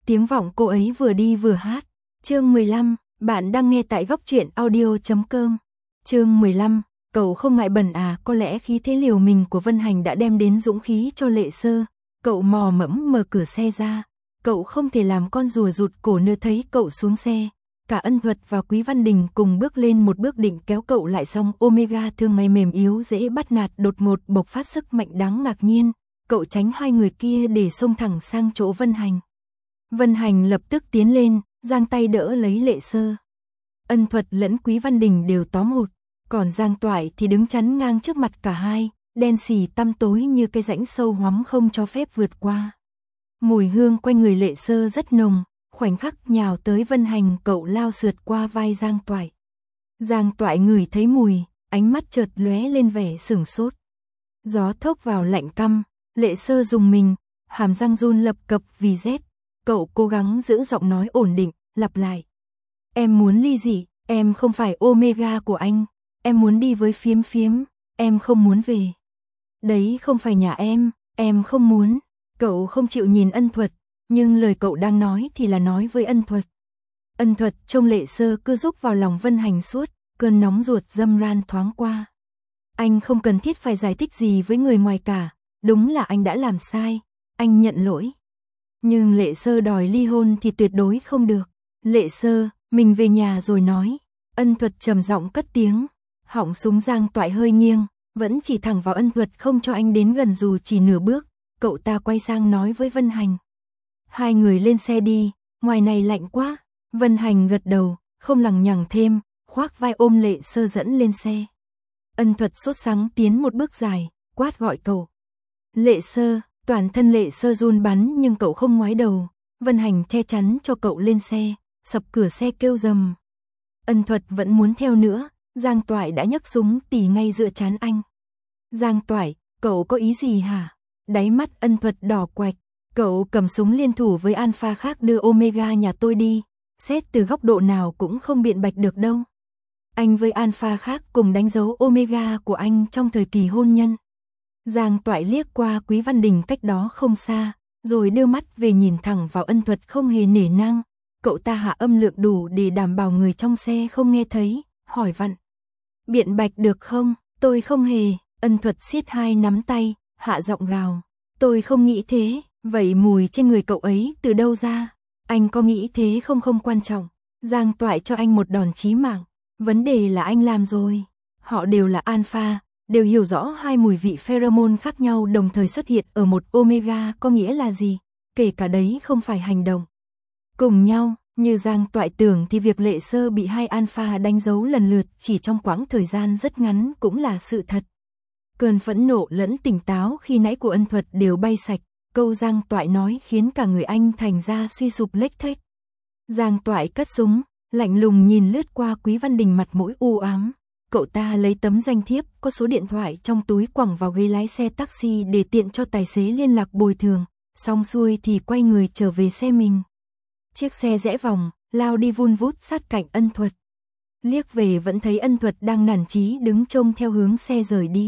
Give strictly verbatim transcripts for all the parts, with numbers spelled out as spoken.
tiếng vọng cô ấy vừa đi vừa hát. Chương mười lăm, bạn đang nghe tại góc truyện audio chấm com. Chương mười lăm, cậu không ngại bẩn à? Có lẽ khí thế liều mình của Vân Hành đã đem đến dũng khí cho Lệ Sơ. Cậu mò mẫm mở cửa xe ra. Cậu không thể làm con rùa rụt cổ nữa thấy cậu xuống xe. Cả Ân Thuật và Quý Văn Đình cùng bước lên một bước định kéo cậu lại, xong Omega thương may mềm yếu dễ bắt nạt đột ngột bộc phát sức mạnh đáng ngạc nhiên. Cậu tránh hai người kia để xông thẳng sang chỗ Vân Hành. Vân Hành lập tức tiến lên, giang tay đỡ lấy Lệ Sơ. Ân Thuật lẫn Quý Văn Đình đều tóm hụt, còn Giang Toại thì đứng chắn ngang trước mặt cả hai, đen xì tăm tối như cái rãnh sâu hoắm không cho phép vượt qua. Mùi hương quanh người Lệ Sơ rất nồng, khoảnh khắc nhào tới Vân Hành, cậu lao sượt qua vai Giang Toại. Giang Toại ngửi thấy mùi, ánh mắt chợt lóe lên vẻ sửng sốt. Gió thốc vào lạnh căm, Lệ Sơ rùng mình, hàm răng run lập cập vì rét. Cậu cố gắng giữ giọng nói ổn định, lặp lại. Em muốn ly dị, em không phải Omega của anh, em muốn đi với Phiếm Phiếm, em không muốn về. Đấy không phải nhà em, em không muốn. Cậu không chịu nhìn Ân Thuật, nhưng lời cậu đang nói thì là nói với Ân Thuật. Ân Thuật trông Lệ Sơ cứ rúc vào lòng Vân Hành suốt, cơn nóng ruột dâm ran thoáng qua. Anh không cần thiết phải giải thích gì với người ngoài cả, đúng là anh đã làm sai, anh nhận lỗi. Nhưng Lệ Sơ đòi ly hôn thì tuyệt đối không được. Lệ Sơ, mình về nhà rồi nói. Ân Thuật trầm giọng cất tiếng. Họng súng Giang Toại hơi nghiêng, vẫn chỉ thẳng vào Ân Thuật không cho anh đến gần dù chỉ nửa bước. Cậu ta quay sang nói với Vân Hành. Hai người lên xe đi, ngoài này lạnh quá. Vân Hành gật đầu, không lằng nhằng thêm, khoác vai ôm Lệ Sơ dẫn lên xe. Ân Thuật sốt sắng tiến một bước dài, quát gọi cậu. Lệ Sơ. Toàn thân Lệ Sơ run bắn nhưng cậu không ngoái đầu. Vân Hành che chắn cho cậu lên xe, sập cửa xe kêu rầm. Ân Thuật vẫn muốn theo nữa, Giang Toại đã nhấc súng tỉ ngay giữa trán anh. Giang Toại, cậu có ý gì hả? Đáy mắt Ân Thuật đỏ quạch. Cậu cầm súng liên thủ với Alpha khác đưa Omega nhà tôi đi. Xét từ góc độ nào cũng không biện bạch được đâu. Anh với Alpha khác cùng đánh dấu Omega của anh trong thời kỳ hôn nhân. Giang Toại liếc qua Quý Văn Đình cách đó không xa, rồi đưa mắt về nhìn thẳng vào Ân Thuật không hề nể nang. Cậu ta hạ âm lượng đủ để đảm bảo người trong xe không nghe thấy, hỏi vặn. Biện bạch được không? Tôi không hề. Ân Thuật siết hai nắm tay, hạ giọng gào. Tôi không nghĩ thế, vậy mùi trên người cậu ấy từ đâu ra? Anh có nghĩ thế không không quan trọng. Giang Toại cho anh một đòn chí mạng. Vấn đề là anh làm rồi. Họ đều là Alpha, đều hiểu rõ hai mùi vị pheromone khác nhau đồng thời xuất hiện ở một Omega có nghĩa là gì, kể cả đấy không phải hành động cùng nhau. Như Giang Toại tưởng thì việc Lệ Sơ bị hai Alpha đánh dấu lần lượt chỉ trong quãng thời gian rất ngắn cũng là sự thật. Cơn phẫn nộ lẫn tỉnh táo khi nãy của Ân Thuật đều bay sạch, câu Giang Toại nói khiến cả người anh thành ra suy sụp lếch thếch. Giang Toại cất súng, lạnh lùng nhìn lướt qua Quý Văn Đình mặt mũi u ám. Cậu ta lấy tấm danh thiếp có số điện thoại trong túi quẳng vào ghế lái xe taxi để tiện cho tài xế liên lạc bồi thường, xong xuôi thì quay người trở về xe mình. Chiếc xe rẽ vòng, lao đi vun vút sát cạnh Ân Thuật. Liếc về vẫn thấy Ân Thuật đang nản chí đứng trông theo hướng xe rời đi.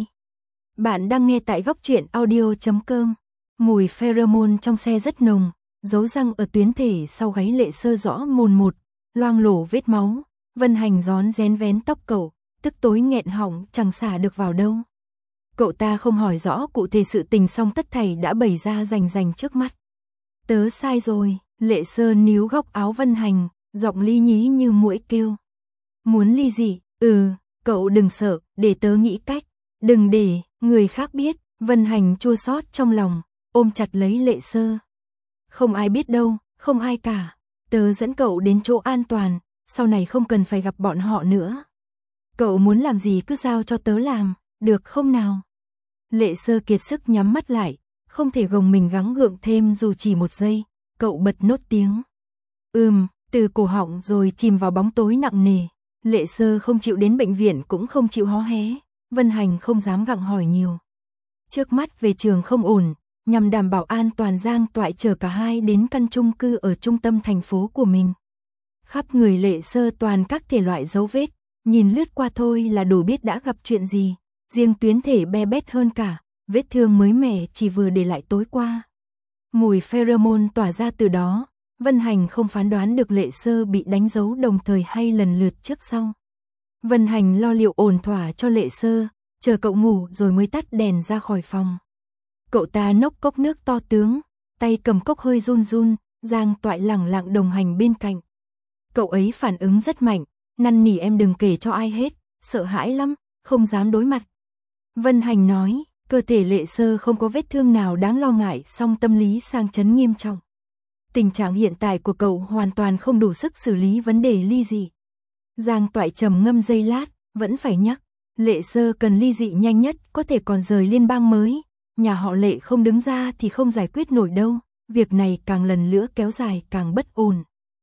Bạn đang nghe tại góc truyện audio chấm com. Mùi pheromone trong xe rất nồng, dấu răng ở tuyến thể sau gáy Lệ Sơ rõ mồn một, loang lổ vết máu. Vân Hành rón rén vén tóc cậu, tức tối nghẹn họng chẳng xả được vào đâu. Cậu ta không hỏi rõ cụ thể sự tình xong tất thảy đã bày ra rành rành trước mắt. Tớ sai rồi. Lệ Sơ níu góc áo Vân Hành, giọng lý nhí như muỗi kêu. Muốn ly dị? Ừ, cậu đừng sợ, để tớ nghĩ cách. Đừng để người khác biết. Vân Hành chua xót trong lòng, ôm chặt lấy Lệ Sơ. Không ai biết đâu, không ai cả. Tớ dẫn cậu đến chỗ an toàn, sau này không cần phải gặp bọn họ nữa. Cậu muốn làm gì cứ giao cho tớ làm, được không nào? Lệ Sơ kiệt sức nhắm mắt lại, không thể gồng mình gắng gượng thêm dù chỉ một giây. Cậu bật nốt tiếng. Ừm, từ cổ họng rồi chìm vào bóng tối nặng nề. Lệ Sơ không chịu đến bệnh viện cũng không chịu hó hé. Vân Hành không dám gặng hỏi nhiều. Trước mắt về trường không ổn, nhằm đảm bảo an toàn Giang Toại chở cả hai đến căn chung cư ở trung tâm thành phố của mình. Khắp người Lệ Sơ toàn các thể loại dấu vết, nhìn lướt qua thôi là đủ biết đã gặp chuyện gì. Riêng tuyến thể be bét hơn cả, vết thương mới mẻ chỉ vừa để lại tối qua. Mùi pheromone tỏa ra từ đó, Vân Hành không phán đoán được Lệ Sơ bị đánh dấu đồng thời hay lần lượt trước sau. Vân Hành lo liệu ổn thỏa cho Lệ Sơ, chờ cậu ngủ rồi mới tắt đèn ra khỏi phòng. Cậu ta nốc cốc nước to tướng, tay cầm cốc hơi run run, Giang Toại lẳng lặng đồng hành bên cạnh. Cậu ấy phản ứng rất mạnh, năn nỉ em đừng kể cho ai hết, sợ hãi lắm, không dám đối mặt. Vân Hành nói, cơ thể Lệ Sơ không có vết thương nào đáng lo ngại, song tâm lý sang chấn nghiêm trọng. Tình trạng hiện tại của cậu hoàn toàn không đủ sức xử lý vấn đề ly dị. Giang Toại trầm ngâm giây lát, vẫn phải nhắc, Lệ Sơ cần ly dị nhanh nhất, có thể còn rời liên bang mới, nhà họ Lệ không đứng ra thì không giải quyết nổi đâu, việc này càng lần nữa kéo dài càng bất ổn.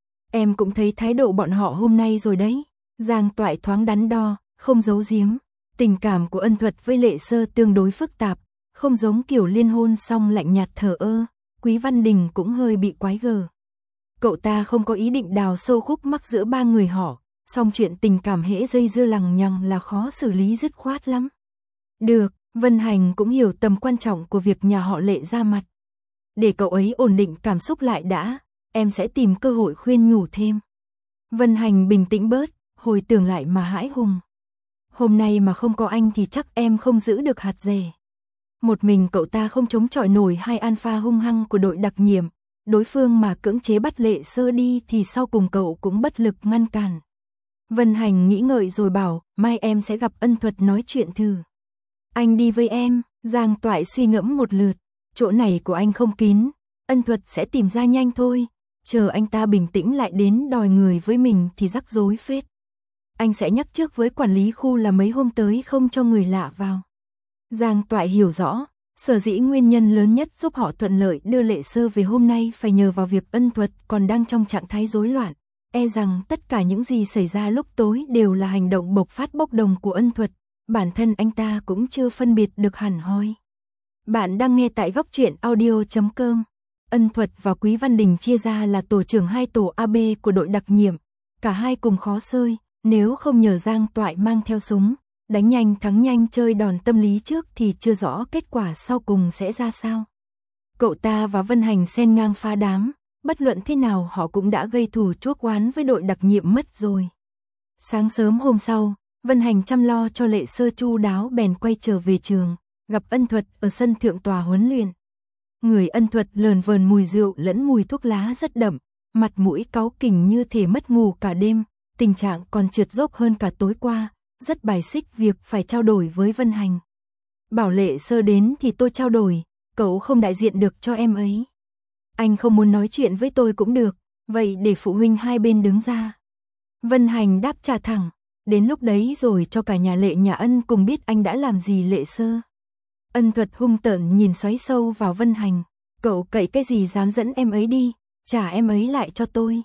Em cũng thấy thái độ bọn họ hôm nay rồi đấy. Giang Toại thoáng đắn đo, không giấu giếm. Tình cảm của Ân Thuật với Lệ Sơ tương đối phức tạp, không giống kiểu liên hôn xong lạnh nhạt thờ ơ. Quý Văn Đình cũng hơi bị quái gở. Cậu ta không có ý định đào sâu khúc mắc giữa ba người họ, song chuyện tình cảm hễ dây dưa lằng nhằng là khó xử lý dứt khoát lắm. Được, Vân Hành cũng hiểu tầm quan trọng của việc nhà họ Lệ ra mặt. Để cậu ấy ổn định cảm xúc lại đã, em sẽ tìm cơ hội khuyên nhủ thêm. Vân Hành bình tĩnh bớt, hồi tưởng lại mà hãi hùng. Hôm nay mà không có anh thì chắc em không giữ được hạt dẻ. Một mình cậu ta không chống chọi nổi hai alpha hung hăng của đội đặc nhiệm, đối phương mà cưỡng chế bắt Lệ Sơ đi thì sau cùng cậu cũng bất lực ngăn cản. Vân Hành nghĩ ngợi rồi bảo, mai em sẽ gặp Ân Thuật nói chuyện thử. Anh đi với em. Giang Toại suy ngẫm một lượt, chỗ này của anh không kín, Ân Thuật sẽ tìm ra nhanh thôi, chờ anh ta bình tĩnh lại đến đòi người với mình thì rắc rối phết. Anh sẽ nhắc trước với quản lý khu là mấy hôm tới không cho người lạ vào. Giang Toại hiểu rõ, sở dĩ nguyên nhân lớn nhất giúp họ thuận lợi đưa Lệ Sơ về hôm nay phải nhờ vào việc Ân Thuật còn đang trong trạng thái rối loạn, e rằng tất cả những gì xảy ra lúc tối đều là hành động bộc phát bốc đồng của Ân Thuật, bản thân anh ta cũng chưa phân biệt được hẳn hoi. Bạn đang nghe tại góc truyện audio chấm com. Ân Thuật và Quý Văn Đình chia ra là tổ trưởng hai tổ a bê của đội đặc nhiệm, cả hai cùng khó xơi, nếu không nhờ Giang Toại mang theo súng, đánh nhanh thắng nhanh chơi đòn tâm lý trước thì chưa rõ kết quả sau cùng sẽ ra sao. Cậu ta và Vân Hành xen ngang phá đám, bất luận thế nào họ cũng đã gây thù chuốc oán với đội đặc nhiệm mất rồi. Sáng sớm hôm sau, Vân Hành chăm lo cho Lệ Sơ chu đáo bèn quay trở về trường, gặp Ân Thuật ở sân thượng tòa huấn luyện. Người Ân Thuật lờn vờn mùi rượu lẫn mùi thuốc lá rất đậm, mặt mũi cáu kỉnh như thể mất ngủ cả đêm, tình trạng còn trượt dốc hơn cả tối qua, rất bài xích việc phải trao đổi với Vân Hành. Bảo Lệ Sơ đến thì tôi trao đổi, cậu không đại diện được cho em ấy. Anh không muốn nói chuyện với tôi cũng được, vậy để phụ huynh hai bên đứng ra. Vân Hành đáp trả thẳng, đến lúc đấy rồi cho cả nhà Lệ nhà Ân cùng biết anh đã làm gì Lệ Sơ. Ân Thuật hung tợn nhìn xoáy sâu vào Vân Hành, cậu cậy cái gì dám dẫn em ấy đi, trả em ấy lại cho tôi.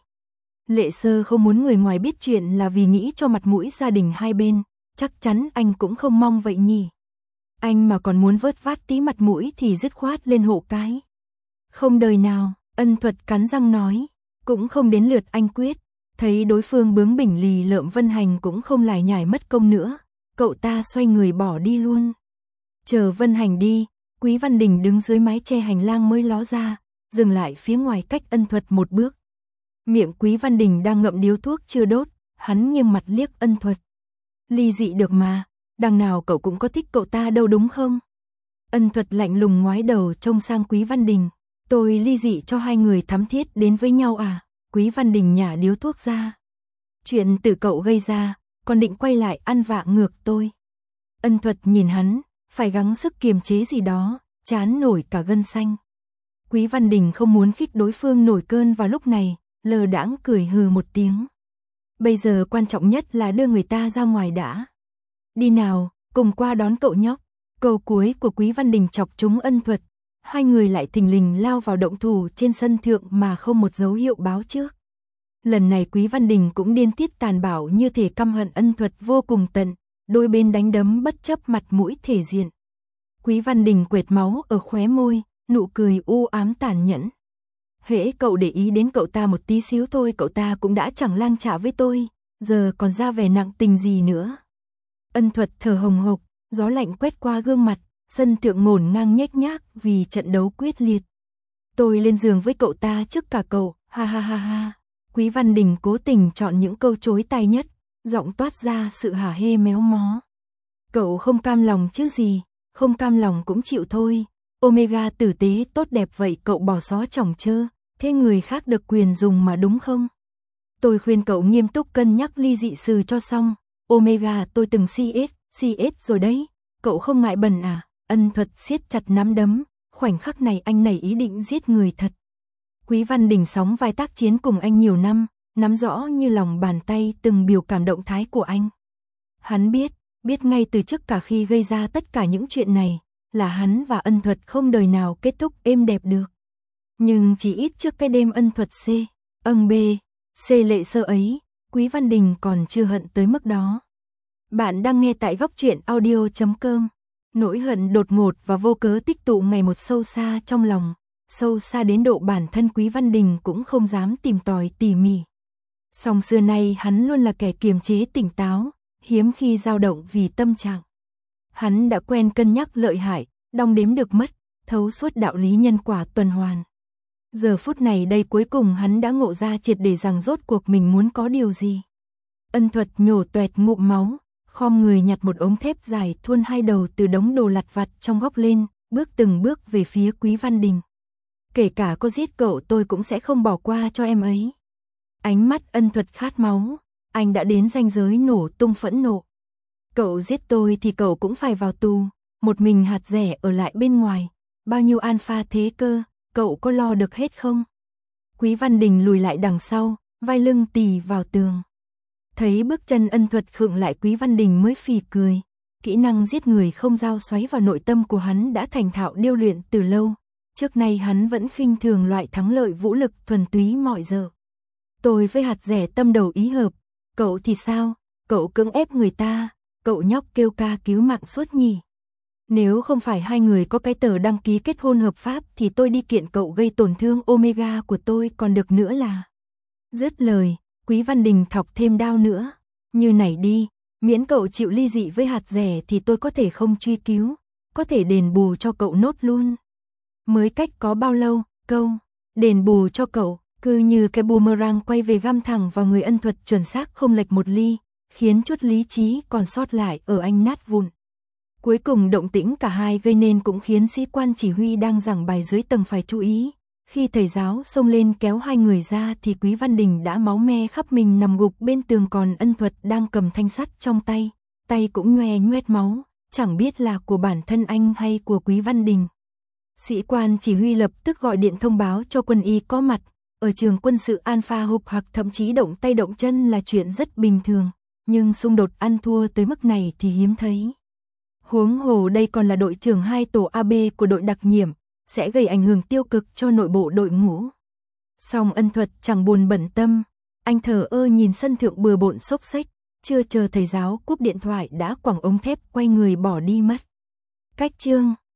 Lệ Sơ không muốn người ngoài biết chuyện là vì nghĩ cho mặt mũi gia đình hai bên, chắc chắn anh cũng không mong vậy nhỉ. Anh mà còn muốn vớt vát tí mặt mũi thì dứt khoát lên hộ cái. Không đời nào, Ân Thuật cắn răng nói, cũng không đến lượt anh quyết. Thấy đối phương bướng bỉnh lì lợm Vân Hành cũng không lải nhải mất công nữa, cậu ta xoay người bỏ đi luôn. Chờ Vân Hành đi, Quý Văn Đình đứng dưới mái che hành lang mới ló ra, dừng lại phía ngoài cách Ân Thuật một bước. Miệng Quý Văn Đình đang ngậm điếu thuốc chưa đốt, hắn nghiêng mặt liếc Ân Thuật. Ly dị được mà, đằng nào cậu cũng có thích cậu ta đâu đúng không? Ân Thuật lạnh lùng ngoái đầu trông sang Quý Văn Đình, tôi ly dị cho hai người thắm thiết đến với nhau à? Quý Văn Đình nhả điếu thuốc ra. Chuyện từ cậu gây ra, còn định quay lại ăn vạ ngược tôi. Ân Thuật nhìn hắn, phải gắng sức kiềm chế gì đó, chán nổi cả gân xanh. Quý Văn Đình không muốn khích đối phương nổi cơn vào lúc này, lờ đãng cười hừ một tiếng. Bây giờ quan trọng nhất là đưa người ta ra ngoài đã. Đi nào, cùng qua đón cậu nhóc. Câu cuối của Quý Văn Đình chọc trúng Ân Thuật. Hai người lại thình lình lao vào động thủ trên sân thượng mà không một dấu hiệu báo trước. Lần này Quý Văn Đình cũng điên tiết tàn bạo như thể căm hận Ân Thuật vô cùng tận, đôi bên đánh đấm bất chấp mặt mũi thể diện. Quý Văn Đình quệt máu ở khóe môi, nụ cười u ám tàn nhẫn. Hễ cậu để ý đến cậu ta một tí xíu thôi cậu ta cũng đã chẳng lang trả với tôi, giờ còn ra vẻ nặng tình gì nữa. Ân Thuật thở hồng hộc, gió lạnh quét qua gương mặt, sân thượng ngổn ngang nhếch nhác vì trận đấu quyết liệt. Tôi lên giường với cậu ta trước cả cậu, Ha ha ha ha. Quý Văn Đình cố tình chọn những câu chối tai nhất, giọng toát ra sự hả hê méo mó. Cậu không cam lòng chứ gì, không cam lòng cũng chịu thôi. Omega tử tế tốt đẹp vậy cậu bỏ xó chỏng chơ, thế người khác được quyền dùng mà đúng không? Tôi khuyên cậu nghiêm túc cân nhắc ly dị sự cho xong. Omega tôi từng xê ét, xê ét rồi đấy, cậu không ngại bẩn à? Ân Thuật siết chặt nắm đấm, khoảnh khắc này anh nảy ý định giết người thật. Quý Văn Đình sóng vai tác chiến cùng anh nhiều năm, nắm rõ như lòng bàn tay từng biểu cảm động thái của anh. Hắn biết, biết ngay từ trước cả khi gây ra tất cả những chuyện này, là hắn và Ân Thuật không đời nào kết thúc êm đẹp được. Nhưng chỉ ít trước cái đêm Ân Thuật C, âng B, C lệ sơ ấy, Quý Văn Đình còn chưa hận tới mức đó. Bạn đang nghe tại góc truyện audio chấm com. Nỗi hận đột ngột và vô cớ tích tụ ngày một sâu xa trong lòng, sâu xa đến độ bản thân Quý Văn Đình cũng không dám tìm tòi tỉ mỉ. Song xưa nay hắn luôn là kẻ kiềm chế tỉnh táo, hiếm khi dao động vì tâm trạng. Hắn đã quen cân nhắc lợi hại, đong đếm được mất, thấu suốt đạo lý nhân quả tuần hoàn. Giờ phút này đây cuối cùng hắn đã ngộ ra triệt để rằng rốt cuộc mình muốn có điều gì. Ân Thuật nhổ toẹt ngụm máu, khom người nhặt một ống thép dài thuôn hai đầu từ đống đồ lặt vặt trong góc lên, bước từng bước về phía Quý Văn Đình. Kể cả có giết cậu tôi cũng sẽ không bỏ qua cho em ấy. Ánh mắt Ân Thuật khát máu, anh đã đến ranh giới nổ tung phẫn nộ. Cậu giết tôi thì cậu cũng phải vào tù, một mình hạt rẻ ở lại bên ngoài, bao nhiêu alpha thế cơ, cậu có lo được hết không? Quý Văn Đình lùi lại đằng sau, vai lưng tì vào tường. Thấy bước chân Ân Thuật khựng lại Quý Văn Đình mới phì cười. Kỹ năng giết người không dao xoáy vào nội tâm của hắn đã thành thạo điêu luyện từ lâu. Trước nay hắn vẫn khinh thường loại thắng lợi vũ lực thuần túy mọi giờ. Tôi với hạt rẻ tâm đầu ý hợp, cậu thì sao? Cậu cưỡng ép người ta, cậu nhóc kêu ca cứu mạng suốt nhỉ? Nếu không phải hai người có cái tờ đăng ký kết hôn hợp pháp thì tôi đi kiện cậu gây tổn thương Omega của tôi còn được nữa là. Dứt lời, Quý Văn Đình thọc thêm đao nữa. Như này đi, miễn cậu chịu ly dị với hạt rẻ thì tôi có thể không truy cứu, có thể đền bù cho cậu nốt luôn. Mới cách có bao lâu, câu, đền bù cho cậu, cứ như cái boomerang quay về găm thẳng vào người Ân Thuật chuẩn xác không lệch một ly, khiến chút lý trí còn sót lại ở anh nát vụn. Cuối cùng động tĩnh cả hai gây nên cũng khiến sĩ quan chỉ huy đang giảng bài dưới tầng phải chú ý. Khi thầy giáo xông lên kéo hai người ra thì Quý Văn Đình đã máu me khắp mình nằm gục bên tường, còn Ân Thuật đang cầm thanh sắt trong tay, tay cũng nhoe nhoét máu, chẳng biết là của bản thân anh hay của Quý Văn Đình. Sĩ quan chỉ huy lập tức gọi điện thông báo cho quân y có mặt. Ở trường quân sự Alpha hụp hặc thậm chí động tay động chân là chuyện rất bình thường, nhưng xung đột ăn thua tới mức này thì hiếm thấy. Huống hồ đây còn là đội trưởng hai tổ a bê của đội đặc nhiệm, sẽ gây ảnh hưởng tiêu cực cho nội bộ đội ngũ. Song Ân Thuật chẳng buồn bận tâm, anh thờ ơ nhìn sân thượng bừa bộn xốc xếch, chưa chờ thầy giáo cúp điện thoại đã quẳng ống thép quay người bỏ đi mất. Cách chương